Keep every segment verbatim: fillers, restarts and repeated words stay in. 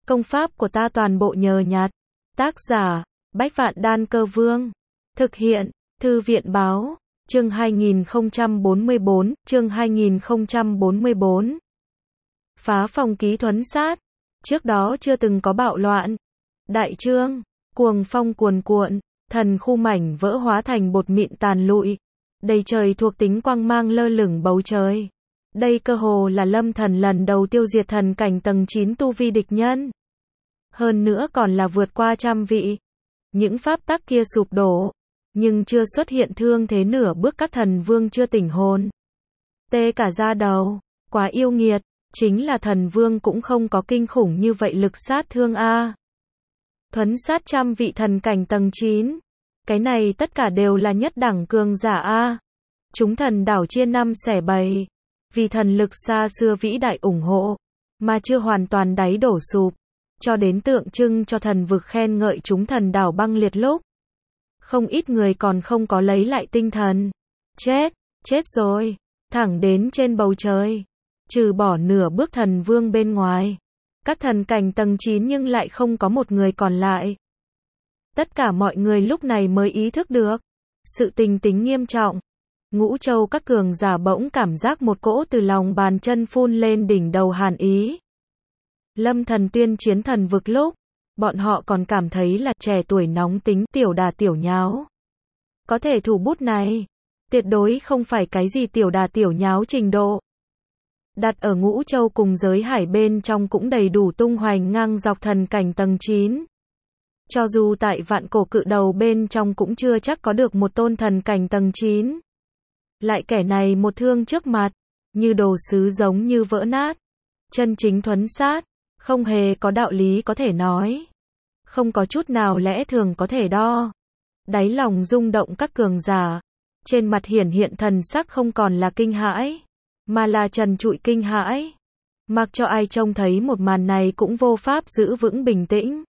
Công pháp của ta toàn bộ nhờ nhặt. Tác giả, Bách Vạn Đan Cơ Vương. Thực hiện, Thư viện báo, chương hai nghìn không trăm bốn mươi bốn, chương hai nghìn không trăm bốn mươi bốn. Phá phòng ký thuấn sát. Trước đó chưa từng có bạo loạn. Đại trương, cuồng phong cuồn cuộn, thần khu mảnh vỡ hóa thành bột mịn tàn lụi. Đầy trời thuộc tính quang mang lơ lửng bầu trời. Đây cơ hồ là Lâm Thần lần đầu tiêu diệt thần cảnh tầng chín tu vi địch nhân. Hơn nữa còn là vượt qua trăm vị. Những pháp tắc kia sụp đổ, nhưng chưa xuất hiện thương thế nửa bước, các thần vương chưa tỉnh hồn. Tê cả da đầu, quá yêu nghiệt, chính là thần vương cũng không có kinh khủng như vậy lực sát thương a. Thuấn sát trăm vị thần cảnh tầng chín. Cái này tất cả đều là nhất đẳng cường giả a. Chúng thần đảo chia năm xẻ bảy. Vì thần lực xa xưa vĩ đại ủng hộ, mà chưa hoàn toàn đáy đổ sụp, cho đến tượng trưng cho thần vực khen ngợi chúng thần đảo băng liệt lúc. Không ít người còn không có lấy lại tinh thần. Chết, chết rồi, thẳng đến trên bầu trời. Trừ bỏ nửa bước thần vương bên ngoài, các thần cảnh tầng chín nhưng lại không có một người còn lại. Tất cả mọi người lúc này mới ý thức được sự tình tính nghiêm trọng. Ngũ châu các cường giả bỗng cảm giác một cỗ từ lòng bàn chân phun lên đỉnh đầu hàn ý. Lâm Thần tuyên chiến thần vực lúc, bọn họ còn cảm thấy là trẻ tuổi nóng tính, tiểu đà tiểu nháo. Có thể thủ bút này, tuyệt đối không phải cái gì tiểu đà tiểu nháo trình độ. Đặt ở ngũ châu cùng giới hải bên trong cũng đầy đủ tung hoành ngang dọc thần cảnh tầng chín. Cho dù tại vạn cổ cự đầu bên trong cũng chưa chắc có được một tôn thần cảnh tầng chín. Lại kẻ này một thương trước mặt, như đồ sứ giống như vỡ nát. Chân chính thuấn sát, không hề có đạo lý có thể nói. Không có chút nào lẽ thường có thể đo. Đáy lòng rung động các cường giả. Trên mặt hiển hiện thần sắc không còn là kinh hãi, mà là trần trụi kinh hãi. Mặc cho ai trông thấy một màn này cũng vô pháp giữ vững bình tĩnh.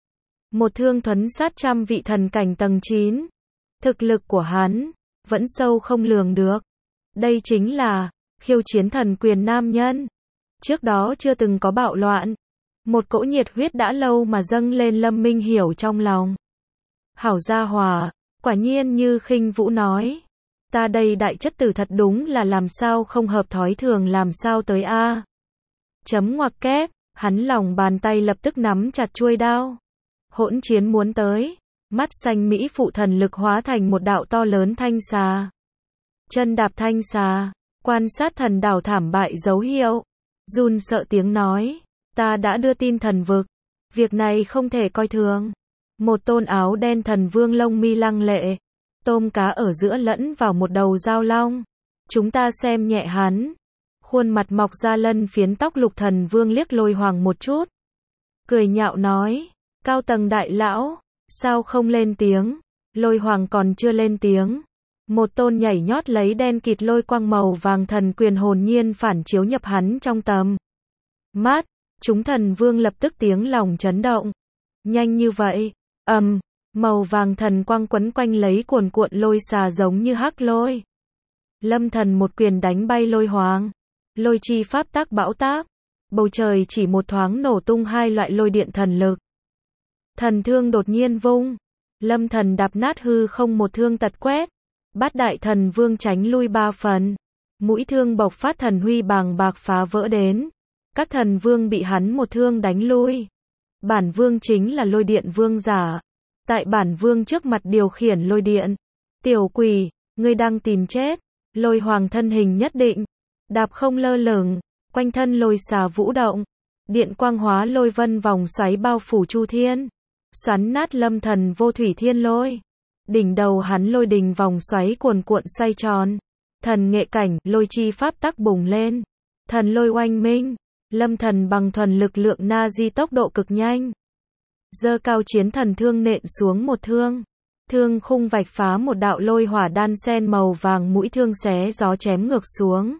Một thương thuấn sát trăm vị thần cảnh tầng chín. Thực lực của hắn vẫn sâu không lường được. Đây chính là khiêu chiến thần quyền nam nhân. Trước đó chưa từng có bạo loạn. Một cỗ nhiệt huyết đã lâu mà dâng lên Lâm Minh Hiểu trong lòng. Hảo gia hòa, quả nhiên như Khinh Vũ nói. Ta đây đại chất tử thật đúng là làm sao không hợp thói thường làm sao tới a. Chấm ngoặc kép, hắn lòng bàn tay lập tức nắm chặt chuôi đao. Hỗn chiến muốn tới. Mắt xanh mỹ phụ thần lực hóa thành một đạo to lớn thanh xà. Chân đạp thanh xà, quan sát thần đảo thảm bại dấu hiệu. Run sợ tiếng nói, ta đã đưa tin thần vực. Việc này không thể coi thường. Một tôn áo đen thần vương lông mi lăng lệ. Tôm cá ở giữa lẫn vào một đầu dao long. Chúng ta xem nhẹ hắn. Khuôn mặt mọc ra lân phiến tóc lục thần vương liếc Lôi Hoàng một chút. Cười nhạo nói, cao tầng đại lão. Sao không lên tiếng? Lôi Hoàng còn chưa lên tiếng. Một tôn nhảy nhót lấy đen kịt lôi quang màu vàng thần quyền hồn nhiên phản chiếu nhập hắn trong tầm mắt. Chúng thần vương lập tức tiếng lòng chấn động. Nhanh như vậy, ầm, um, màu vàng thần quang quấn quanh lấy cuồn cuộn lôi xà giống như hắc lôi. Lâm Thần một quyền đánh bay Lôi Hoàng. Lôi chi pháp tác bão táp. Bầu trời chỉ một thoáng nổ tung hai loại lôi điện thần lực. Thần thương đột nhiên vung. Lâm Thần đạp nát hư không một thương tật quét. Bát đại thần vương tránh lui ba phần. Mũi thương bộc phát thần huy bàng bạc phá vỡ đến. Các thần vương bị hắn một thương đánh lui. Bản vương chính là lôi điện vương giả. Tại bản vương trước mặt điều khiển lôi điện. Tiểu quỷ, ngươi đang tìm chết. Lôi Hoàng thân hình nhất định. Đạp không lơ lửng. Quanh thân lôi xà vũ động. Điện quang hóa lôi vân vòng xoáy bao phủ chu thiên. Xoắn nát Lâm Thần vô thủy thiên lôi. Đỉnh đầu hắn lôi đình vòng xoáy cuồn cuộn xoay tròn. Thần nghệ cảnh, lôi chi pháp tắc bùng lên. Thần lôi oanh minh. Lâm Thần bằng thuần lực lượng na di tốc độ cực nhanh. Giơ cao chiến thần thương nện xuống một thương. Thương khung vạch phá một đạo lôi hỏa đan sen màu vàng, mũi thương xé gió chém ngược xuống.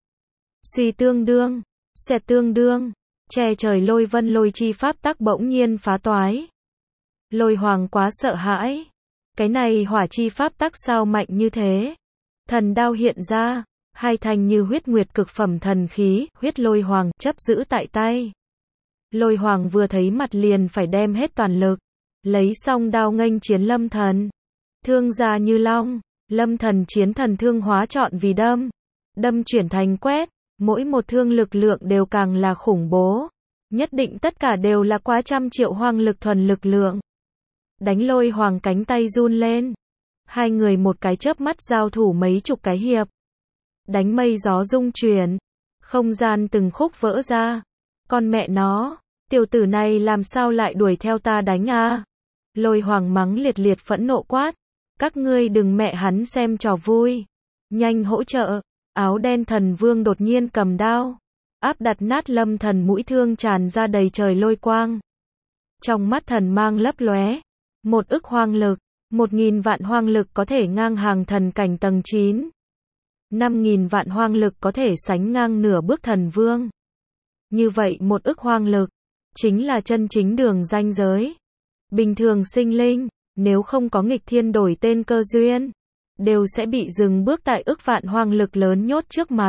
Suy tương đương, xẹt tương đương, che trời lôi vân lôi chi pháp tắc bỗng nhiên phá toái. Lôi Hoàng quá sợ hãi. Cái này hỏa chi pháp tắc sao mạnh như thế? Thần đao hiện ra, hai thanh như huyết nguyệt cực phẩm thần khí, huyết Lôi Hoàng chấp giữ tại tay. Lôi Hoàng vừa thấy mặt liền phải đem hết toàn lực, lấy song đao nghênh chiến Lâm Thần. Thương ra như long, Lâm Thần chiến thần thương hóa trọn vì đâm, đâm chuyển thành quét, mỗi một thương lực lượng đều càng là khủng bố, nhất định tất cả đều là quá trăm triệu hoang lực thuần lực lượng. Đánh Lôi Hoàng cánh tay run lên, hai người một cái chớp mắt giao thủ mấy chục cái hiệp, đánh mây gió rung chuyển, không gian từng khúc vỡ ra. Con mẹ nó, tiểu tử này làm sao lại đuổi theo ta đánh a? Lôi Hoàng mắng liệt liệt phẫn nộ quát, các ngươi đừng mẹ hắn xem trò vui, nhanh hỗ trợ. Áo đen thần vương đột nhiên cầm đao, áp đặt nát Lâm Thần mũi thương tràn ra đầy trời lôi quang. Trong mắt thần mang lấp lóe, một ức hoang lực, một nghìn vạn hoang lực có thể ngang hàng thần cảnh tầng chín. Năm nghìn vạn hoang lực có thể sánh ngang nửa bước thần vương. Như vậy một ức hoang lực, chính là chân chính đường ranh giới. Bình thường sinh linh, nếu không có nghịch thiên đổi tên cơ duyên, đều sẽ bị dừng bước tại ức vạn hoang lực lớn nhốt trước mặt.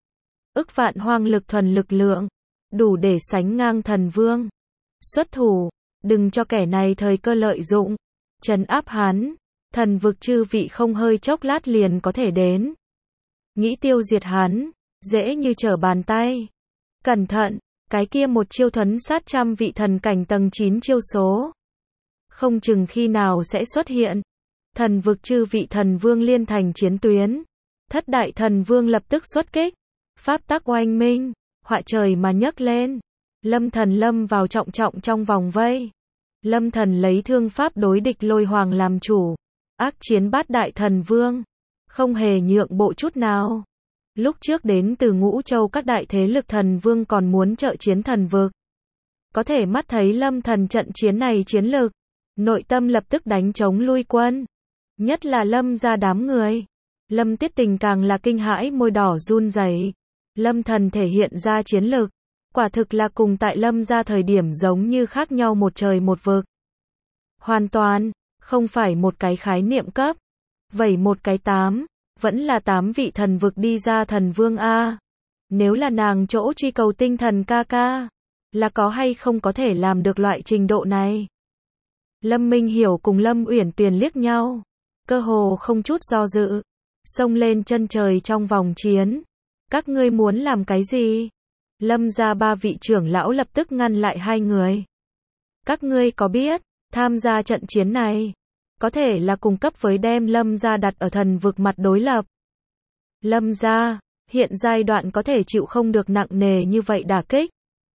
Ức vạn hoang lực thuần lực lượng, đủ để sánh ngang thần vương. Xuất thủ, đừng cho kẻ này thời cơ lợi dụng, trấn áp hắn, thần vực chư vị không hơi chốc lát liền có thể đến. Nghĩ tiêu diệt hắn, dễ như trở bàn tay. Cẩn thận, cái kia một chiêu thuấn sát trăm vị thần cảnh tầng chín chiêu số. Không chừng khi nào sẽ xuất hiện. Thần vực chư vị thần vương liên thành chiến tuyến. Thất đại thần vương lập tức xuất kích. Pháp tắc oanh minh, họa trời mà nhấc lên. Lâm Thần lâm vào trọng trọng trong vòng vây. Lâm Thần lấy thương pháp đối địch Lôi Hoàng làm chủ. Ác chiến bát đại thần vương, không hề nhượng bộ chút nào. Lúc trước đến từ Ngũ Châu các đại thế lực thần vương còn muốn trợ chiến thần vực. Có thể mắt thấy Lâm Thần trận chiến này chiến lực, nội tâm lập tức đánh chống lui quân. Nhất là Lâm gia đám người. Lâm Tiết Tình càng là kinh hãi môi đỏ run rẩy. Lâm Thần thể hiện ra chiến lực, quả thực là cùng tại Lâm gia thời điểm giống như khác nhau một trời một vực. Hoàn toàn, không phải một cái khái niệm cấp. Vậy một cái tám, vẫn là tám vị thần vực đi ra thần vương a. Nếu là nàng chỗ truy cầu tinh thần ca ca, là có hay không có thể làm được loại trình độ này. Lâm Minh Hiểu cùng Lâm Uyển Tuyền liếc nhau, cơ hồ không chút do dự, xông lên chân trời trong vòng chiến. Các ngươi muốn làm cái gì? Lâm gia ba vị trưởng lão lập tức ngăn lại hai người. Các ngươi có biết, tham gia trận chiến này, có thể là cùng cấp với đem Lâm gia đặt ở thần vực mặt đối lập. Lâm gia, hiện giai đoạn có thể chịu không được nặng nề như vậy đả kích.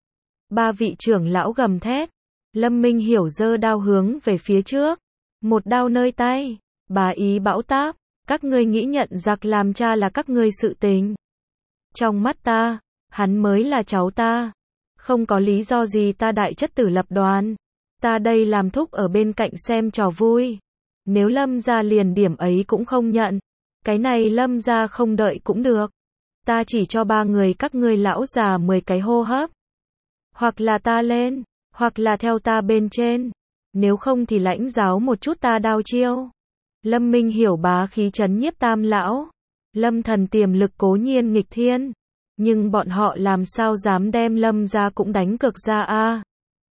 Ba vị trưởng lão gầm thét. Lâm Minh Hiểu giơ đao hướng về phía trước. Một đao nơi tay, bá ý bão táp. Các ngươi nghĩ nhận giặc làm cha là các ngươi sự tình. Trong mắt ta, hắn mới là cháu ta. Không có lý do gì ta đại chất tử lập đoàn. Ta đây làm thúc ở bên cạnh xem trò vui. Nếu Lâm gia liền điểm ấy cũng không nhận, cái này Lâm gia không đợi cũng được. Ta chỉ cho ba người các ngươi lão già mười cái hô hấp. Hoặc là ta lên, hoặc là theo ta bên trên. Nếu không thì lãnh giáo một chút ta đao chiêu. Lâm Minh Hiểu bá khí trấn nhiếp tam lão. Lâm Thần tiềm lực cố nhiên nghịch thiên, nhưng bọn họ làm sao dám đem Lâm gia cũng đánh cược ra a?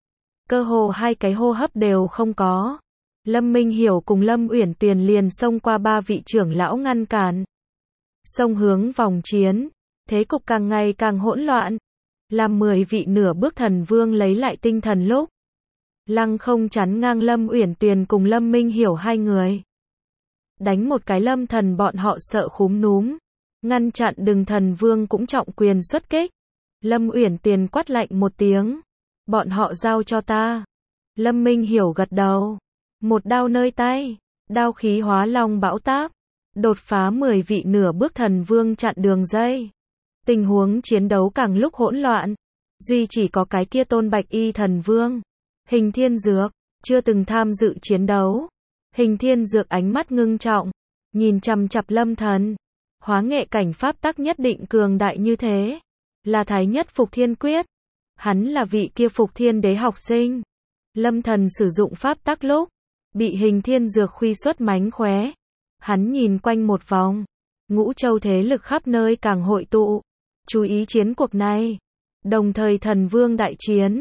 Cơ hồ hai cái hô hấp đều không có. Lâm Minh Hiểu cùng Lâm Uyển Tuyền liền xông qua ba vị trưởng lão ngăn cản. Xông hướng vòng chiến, thế cục càng ngày càng hỗn loạn. Làm mười vị nửa bước thần vương lấy lại tinh thần lúc. Lăng không chắn ngang Lâm Uyển Tuyền cùng Lâm Minh Hiểu hai người. Đánh một cái Lâm Thần bọn họ sợ khúm núm. Ngăn chặn đừng thần vương cũng trọng quyền xuất kích. Lâm Uyển Tuyền quát lạnh một tiếng. Bọn họ giao cho ta. Lâm Minh Hiểu gật đầu. Một đao nơi tay, đao khí hóa long bão táp, đột phá mười vị nửa bước thần vương chặn đường dây. Tình huống chiến đấu càng lúc hỗn loạn, duy chỉ có cái kia Tôn Bạch Y thần vương, Hình Thiên Dược, chưa từng tham dự chiến đấu. Hình Thiên Dược ánh mắt ngưng trọng, nhìn chằm chằm Lâm Thần. Hóa nghệ cảnh pháp tắc nhất định cường đại như thế, là thái nhất Phục Thiên Quyết. Hắn là vị kia Phục Thiên Đế học sinh. Lâm Thần sử dụng pháp tắc lúc, bị Hình Thiên Dược khuy xuất mánh khóe. Hắn nhìn quanh một vòng, Ngũ Châu thế lực khắp nơi càng hội tụ, chú ý chiến cuộc này. Đồng thời thần vương đại chiến,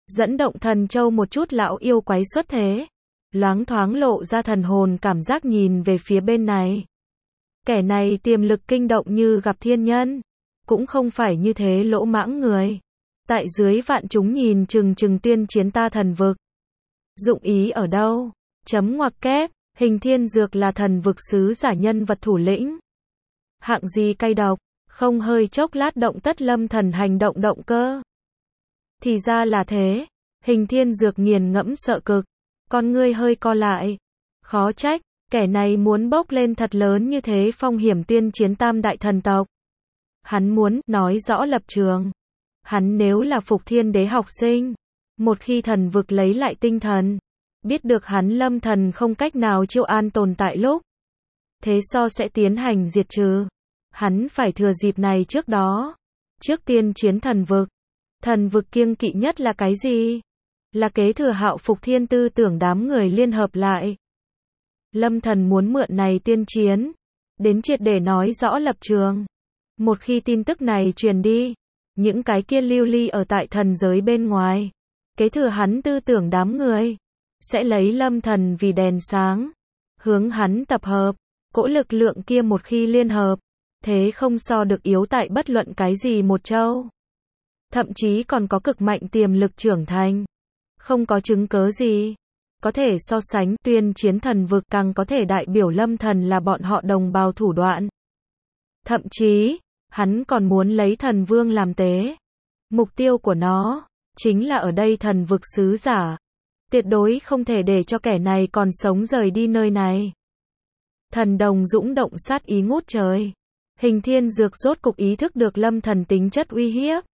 Dẫn động thần châu một chút lão yêu quái xuất thế. Loáng thoáng lộ ra thần hồn cảm giác nhìn về phía bên này. Kẻ này tiềm lực kinh động như gặp thiên nhân. Cũng không phải như thế lỗ mãng người. Tại dưới vạn chúng nhìn chừng chừng tiên chiến ta thần vực. Dụng ý ở đâu? Chấm ngoặc kép, Hình Thiên Dược là thần vực sứ giả nhân vật thủ lĩnh. Hạng gì cay độc, không hơi chốc lát động tất Lâm Thần hành động động cơ. Thì ra là thế, Hình Thiên Dược nghiền ngẫm sợ cực, con ngươi hơi co lại. Khó trách, kẻ này muốn bốc lên thật lớn như thế phong hiểm tiên chiến tam đại thần tộc. Hắn muốn nói rõ lập trường. Hắn nếu là Phục Thiên Đế học sinh, một khi thần vực lấy lại tinh thần, biết được hắn Lâm Thần không cách nào chiêu an tồn tại lúc, thế so sẽ tiến hành diệt trừ. Hắn phải thừa dịp này trước đó. Trước tiên chiến thần vực. Thần vực kiêng kỵ nhất là cái gì? Là kế thừa Hạo Phục Thiên tư tưởng đám người liên hợp lại. Lâm Thần muốn mượn này tiên chiến, đến triệt để nói rõ lập trường. Một khi tin tức này truyền đi, những cái kia lưu ly ở tại thần giới bên ngoài, kế thừa hắn tư tưởng đám người, sẽ lấy Lâm Thần vì đèn sáng, hướng hắn tập hợp. Cỗ lực lượng kia một khi liên hợp, thế không so được yếu tại bất luận cái gì một châu. Thậm chí còn có cực mạnh tiềm lực trưởng thành. Không có chứng cớ gì có thể so sánh. Tuyên chiến thần vực càng có thể đại biểu Lâm Thần là bọn họ đồng bào thủ đoạn. Thậm chí, hắn còn muốn lấy thần vương làm tế. Mục tiêu của nó chính là ở đây thần vực sứ giả. Tuyệt đối không thể để cho kẻ này còn sống rời đi nơi này. Thần đồng dũng động sát ý ngút trời. Hình Thiên Dược rốt cục ý thức được Lâm Thần tính chất uy hiếp.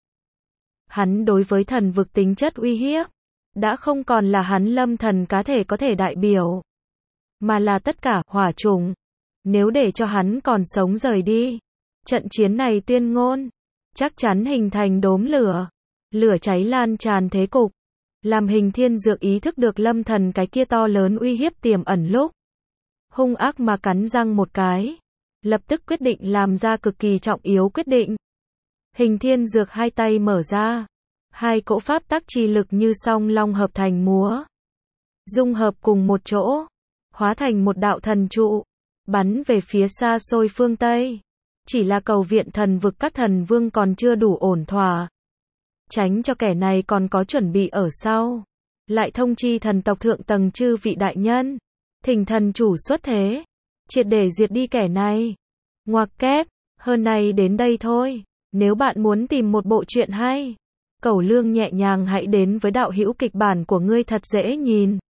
Hắn đối với thần vực tính chất uy hiếp, đã không còn là hắn Lâm Thần cá thể có thể đại biểu, mà là tất cả hỏa chủng. Nếu để cho hắn còn sống rời đi, trận chiến này tuyên ngôn, chắc chắn hình thành đốm lửa. Lửa cháy lan tràn thế cục. Làm Hình Thiên Dược ý thức được Lâm Thần cái kia to lớn uy hiếp tiềm ẩn lúc. Hung ác mà cắn răng một cái. Lập tức quyết định làm ra cực kỳ trọng yếu quyết định. Hình Thiên Dược hai tay mở ra. Hai cỗ pháp tắc chi lực như song long hợp thành múa. Dung hợp cùng một chỗ. Hóa thành một đạo thần trụ. Bắn về phía xa xôi phương Tây. Chỉ là cầu viện thần vực các thần vương còn chưa đủ ổn thỏa. Tránh cho kẻ này còn có chuẩn bị ở sau. Lại thông chi thần tộc thượng tầng chư vị đại nhân. Thỉnh thần chủ xuất thế. Triệt để diệt đi kẻ này. Ngoặc kép, hơn này đến đây thôi. Nếu bạn muốn tìm một bộ truyện hay, Cẩu Lương nhẹ nhàng hãy đến với đạo hữu kịch bản của ngươi thật dễ nhìn.